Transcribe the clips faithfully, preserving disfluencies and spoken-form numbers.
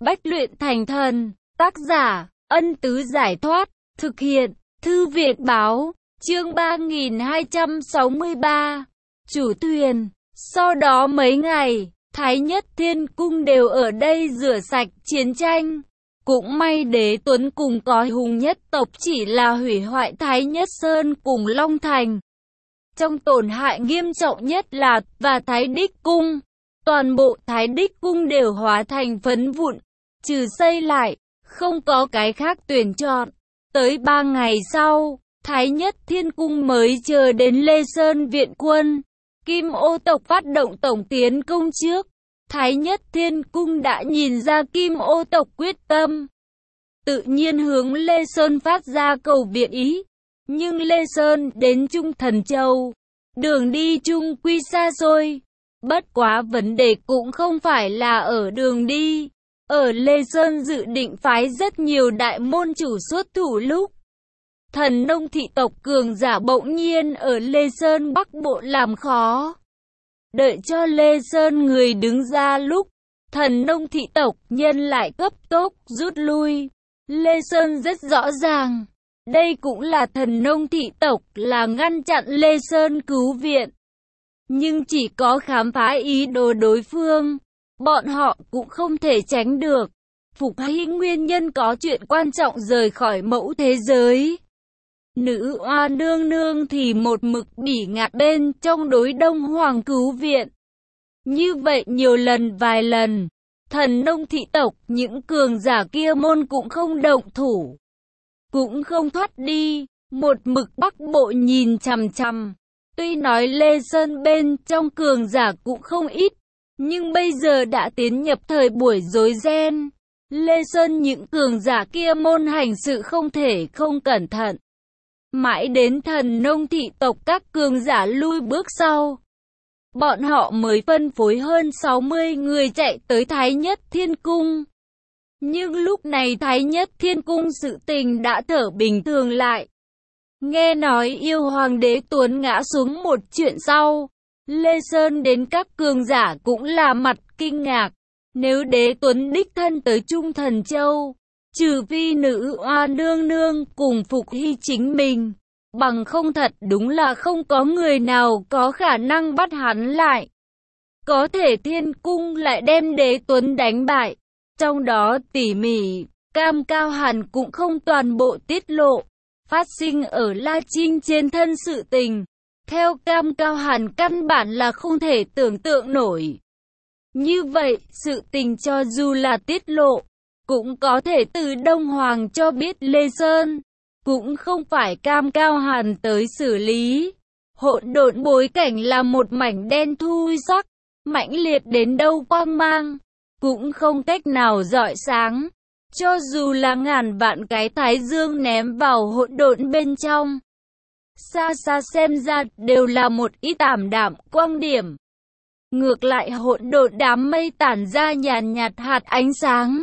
Bách luyện thành thần. Tác giả, Ân Tứ Giải Thoát. Thực hiện, Thư viện Báo. Chương ba nghìn hai trăm sáu mươi ba. Chủ thuyền. Sau đó mấy ngày, Thái Nhất Thiên Cung đều ở đây rửa sạch chiến tranh. Cũng may Đế Tuấn cùng có hùng nhất tộc chỉ là hủy hoại Thái Nhất Sơn cùng Long Thành. Trong tổn hại nghiêm trọng nhất là và Thái Đích Cung. Toàn bộ Thái Đích Cung đều hóa thành phấn vụn, trừ xây lại, không có cái khác tuyển chọn. Tới ba ngày sau, Thái Nhất Thiên Cung mới chờ đến Lê Sơn viện quân. Kim Ô tộc phát động tổng tiến công trước. Thái Nhất Thiên Cung đã nhìn ra Kim Ô tộc quyết tâm, tự nhiên hướng Lê Sơn phát ra cầu viện ý. Nhưng Lê Sơn đến Trung Thần Châu, đường đi chung quy xa xôi. Bất quá vấn đề cũng không phải là ở đường đi. Ở Lê Sơn dự định phái rất nhiều đại môn chủ xuất thủ lúc Thần Nông thị tộc cường giả bỗng nhiên ở Lê Sơn Bắc Bộ làm khó. Đợi cho Lê Sơn người đứng ra lúc Thần Nông thị tộc nhân lại cấp tốc rút lui. Lê Sơn rất rõ ràng, đây cũng là Thần Nông thị tộc là ngăn chặn Lê Sơn cứu viện. Nhưng chỉ có khám phá ý đồ đối phương, bọn họ cũng không thể tránh được. Phục Hy nguyên nhân có chuyện quan trọng rời khỏi mẫu thế giới. Nữ oa nương nương thì một mực bỉ ngạt bên trong đối Đông Hoàng cứu viện. Như vậy nhiều lần vài lần, Thần Nông thị tộc những cường giả kia môn cũng không động thủ, cũng không thoát đi, một mực Bắc Bộ nhìn chằm chằm. Tuy nói Lê Sơn bên trong cường giả cũng không ít, nhưng bây giờ đã tiến nhập thời buổi rối ren. Lê Sơn những cường giả kia môn hành sự không thể không cẩn thận. Mãi đến Thần Nông thị tộc các cường giả lui bước sau, bọn họ mới phân phối hơn sáu mươi người chạy tới Thái Nhất Thiên Cung. Nhưng lúc này Thái Nhất Thiên Cung sự tình đã thở bình thường lại. Nghe nói yêu hoàng Đế Tuấn ngã xuống một chuyện sau, Lê Sơn đến các cường giả cũng là mặt kinh ngạc. Nếu Đế Tuấn đích thân tới Trung Thần Châu, trừ phi nữ oa nương nương cùng Phục Hy chính mình, bằng không thật đúng là không có người nào có khả năng bắt hắn lại. Có thể Thiên Cung lại đem Đế Tuấn đánh bại, trong đó tỉ mỉ, Cam Cao Hàn cũng không toàn bộ tiết lộ. Phát sinh ở La Trinh trên thân sự tình, theo Cam Cao Hàn căn bản là không thể tưởng tượng nổi. Như vậy, sự tình cho dù là tiết lộ, cũng có thể từ Đông Hoàng cho biết Lê Sơn, cũng không phải Cam Cao Hàn tới xử lý. Hỗn độn bối cảnh là một mảnh đen thui sắc, mãnh liệt đến đâu quang mang, cũng không cách nào rọi sáng. Cho dù là ngàn vạn cái thái dương ném vào hỗn độn bên trong, xa xa xem ra đều là một ít ảm đạm quang điểm. Ngược lại hỗn độn đám mây tản ra nhàn nhạt hạt ánh sáng.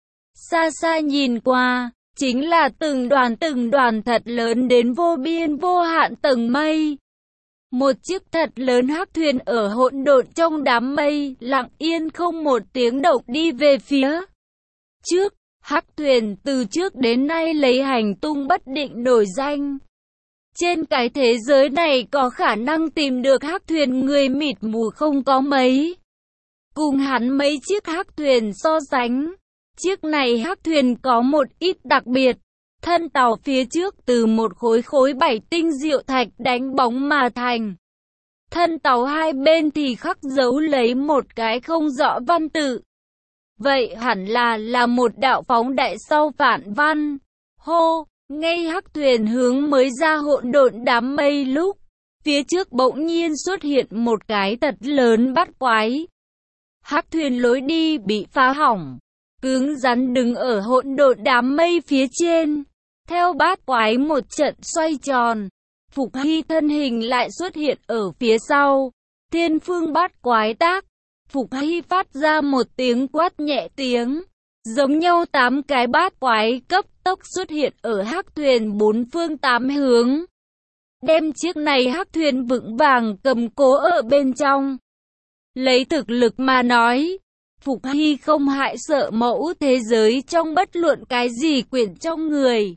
Xa xa nhìn qua, chính là từng đoàn từng đoàn thật lớn đến vô biên vô hạn tầng mây. Một chiếc thật lớn hắc thuyền ở hỗn độn trong đám mây, lặng yên không một tiếng động đi về phía trước. Hắc thuyền từ trước đến nay lấy hành tung bất định nổi danh. Trên cái thế giới này có khả năng tìm được hắc thuyền người mịt mù không có mấy. Cùng hắn mấy chiếc hắc thuyền so sánh, chiếc này hắc thuyền có một ít đặc biệt. Thân tàu phía trước từ một khối khối bảy tinh diệu thạch đánh bóng mà thành. Thân tàu hai bên thì khắc dấu lấy một cái không rõ văn tự. Vậy hẳn là là một đạo phóng đại sau phản văn. Hô, ngay hắc thuyền hướng mới ra hỗn độn đám mây lúc, phía trước bỗng nhiên xuất hiện một cái thật lớn bát quái. Hắc thuyền lối đi bị phá hỏng, cứng rắn đứng ở hỗn độn đám mây phía trên. Theo bát quái một trận xoay tròn, Phục Hy thân hình lại xuất hiện ở phía sau. Thiên phương bát quái tác. Phục Hy phát ra một tiếng quát nhẹ tiếng, giống nhau tám cái bát quái cấp tốc xuất hiện ở hắc thuyền bốn phương tám hướng, đem chiếc này hắc thuyền vững vàng cầm cố ở bên trong. Lấy thực lực mà nói, Phục Hy không hại sợ mẫu thế giới trong bất luận cái gì quyển trong người.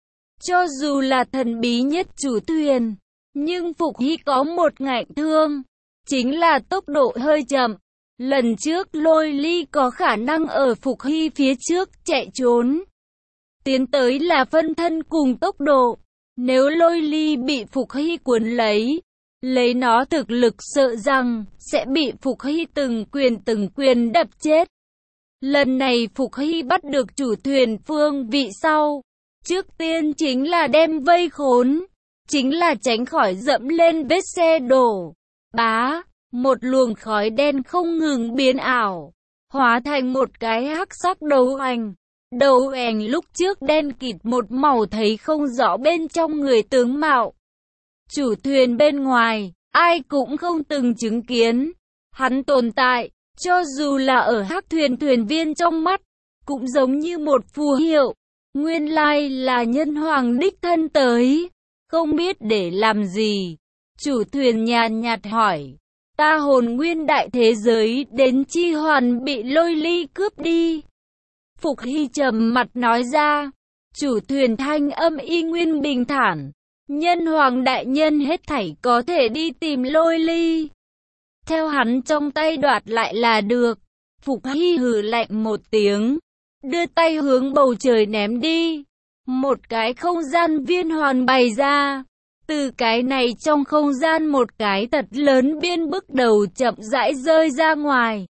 Cho dù là thần bí nhất chủ thuyền, nhưng Phục Hy có một ngạnh thương, chính là tốc độ hơi chậm. Lần trước Lôi Ly có khả năng ở Phục Hy phía trước chạy trốn. Tiến tới là phân thân cùng tốc độ. Nếu Lôi Ly bị Phục Hy cuốn lấy, lấy nó thực lực sợ rằng sẽ bị Phục Hy từng quyền từng quyền đập chết. Lần này Phục Hy bắt được chủ thuyền phương vị sau. Trước tiên chính là đem vây khốn, chính là tránh khỏi dẫm lên vết xe đổ. Bá, một luồng khói đen không ngừng biến ảo, hóa thành một cái hắc sắc đầu ảnh. Đầu ảnh lúc trước đen kịt một màu thấy không rõ bên trong người tướng mạo. Chủ thuyền bên ngoài, ai cũng không từng chứng kiến. Hắn tồn tại, cho dù là ở hắc thuyền thuyền viên trong mắt, cũng giống như một phù hiệu. Nguyên lai là nhân hoàng đích thân tới, không biết để làm gì. Chủ thuyền nhàn nhạt hỏi, ta hồn nguyên đại thế giới đến chi hoàn bị Lôi Ly cướp đi. Phục Hy trầm mặt nói ra, chủ thuyền thanh âm y nguyên bình thản, nhân hoàng đại nhân hết thảy có thể đi tìm Lôi Ly. Theo hắn trong tay đoạt lại là được. Phục Hy hừ lạnh một tiếng, đưa tay hướng bầu trời ném đi. Một cái không gian viên hoàn bày ra. Từ cái này trong không gian một cái thật lớn biên bức đầu chậm rãi rơi ra ngoài.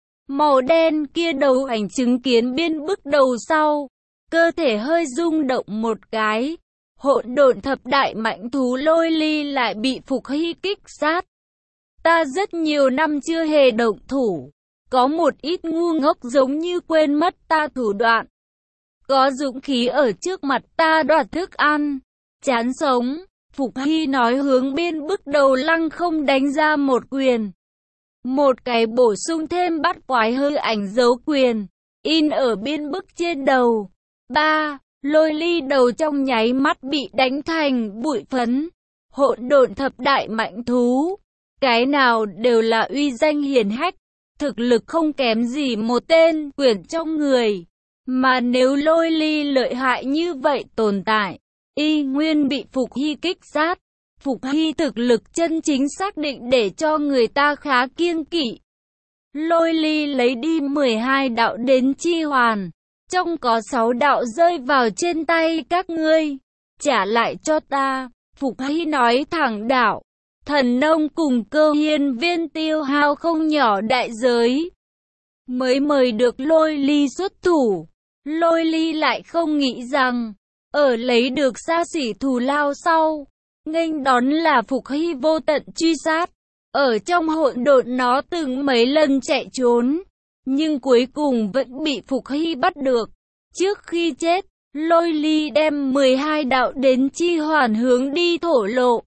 Màu đen kia đầu ảnh chứng kiến biên bức đầu sau, cơ thể hơi rung động một cái. Hỗn độn thập đại mãnh thú Lôi Ly lại bị Phục Hy kích sát. Ta rất nhiều năm chưa hề động thủ, có một ít ngu ngốc giống như quên mất ta thủ đoạn. Có dũng khí ở trước mặt ta đoạt thức ăn, chán sống. Phục Hy nói hướng biên bức đầu lăng không đánh ra một quyền. Một cái bổ sung thêm bắt quái hư ảnh dấu quyền, in ở biên bức trên đầu. Ba, Lôi Ly đầu trong nháy mắt bị đánh thành bụi phấn. Hỗn độn thập đại mạnh thú, cái nào đều là uy danh hiển hách, thực lực không kém gì một tên quyển trong người. Mà nếu Lôi Ly lợi hại như vậy tồn tại, y nguyên bị Phục Hy kích sát. Phục Hy thực lực chân chính xác định để cho người ta khá kiêng kỵ. Lôi Ly lấy đi mười hai đạo đến chi hoàn, trong có sáu đạo rơi vào trên tay các ngươi, trả lại cho ta. Phục Hy nói thẳng đạo, thần nông cùng Cơ Hiên Viên tiêu hao không nhỏ đại giới, mới mời được Lôi Ly xuất thủ. Lôi Ly lại không nghĩ rằng, ở lấy được xa xỉ thù lao sau, nghênh đón là Phục Hy vô tận truy sát. Ở trong hỗn độn nó từng mấy lần chạy trốn, nhưng cuối cùng vẫn bị Phục Hy bắt được. Trước khi chết, Lôi Ly đem mười hai đạo đến chi hoàn hướng đi thổ lộ.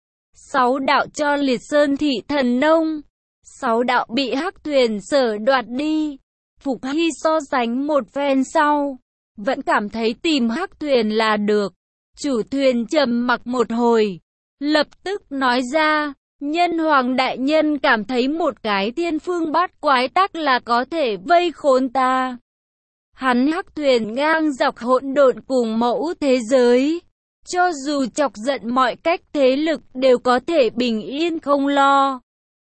sáu đạo cho Liệt Sơn thị thần nông, sáu đạo bị hắc thuyền sở đoạt đi. Phục Hy so sánh một phen sau, vẫn cảm thấy tìm hắc thuyền là được. Chủ thuyền trầm mặc một hồi, lập tức nói ra, nhân hoàng đại nhân cảm thấy một cái thiên phương bát quái tắc là có thể vây khốn ta. Hắn hắc thuyền ngang dọc hỗn độn cùng mẫu thế giới, cho dù chọc giận mọi cách thế lực đều có thể bình yên không lo.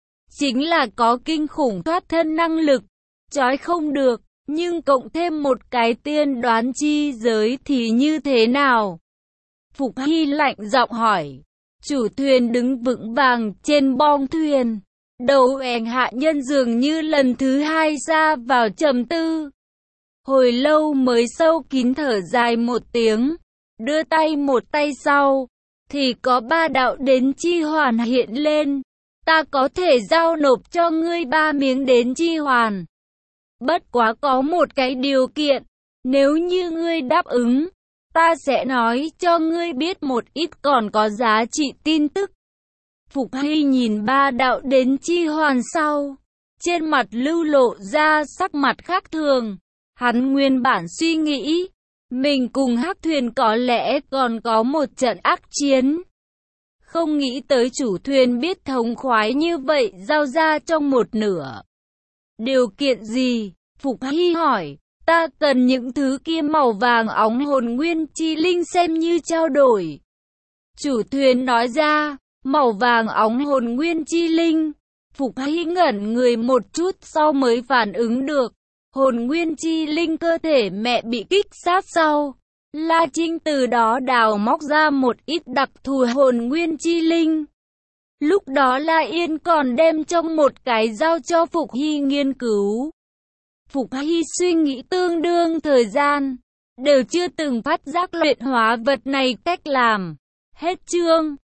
Chính là có kinh khủng thoát thân năng lực, trói không được, nhưng cộng thêm một cái tiên đoán chi giới thì như thế nào? Phục Hy lạnh giọng hỏi. Chủ thuyền đứng vững vàng trên bong thuyền, đầu ẻn hạ nhân dường như lần thứ hai ra vào trầm tư. Hồi lâu mới sâu kín thở dài một tiếng, đưa tay một tay sau, thì có ba đạo đến chi hoàn hiện lên. Ta có thể giao nộp cho ngươi ba miếng đến chi hoàn. Bất quá có một cái điều kiện, nếu như ngươi đáp ứng, ta sẽ nói cho ngươi biết một ít còn có giá trị tin tức. Phục Hy nhìn ba đạo đến chi hoàn sau, trên mặt lưu lộ ra sắc mặt khác thường. Hắn nguyên bản suy nghĩ, mình cùng hắc thuyền có lẽ còn có một trận ác chiến. Không nghĩ tới chủ thuyền biết thống khoái như vậy giao ra trong một nửa. Điều kiện gì? Phục Hy hỏi. Ta cần những thứ kia màu vàng óng hồn nguyên chi linh xem như trao đổi. Chủ thuyền nói ra. Màu vàng óng hồn nguyên chi linh. Phục Hy ngẩn người một chút sau mới phản ứng được. Hồn nguyên chi linh cơ thể mẹ bị kích sát sau. La Trinh từ đó đào móc ra một ít đặc thù hồn nguyên chi linh. Lúc đó La Yên còn đem trong một cái giao cho Phục Hy nghiên cứu. Phục Hy suy nghĩ tương đương thời gian, đều chưa từng phát giác luyện hóa vật này cách làm. Hết chương.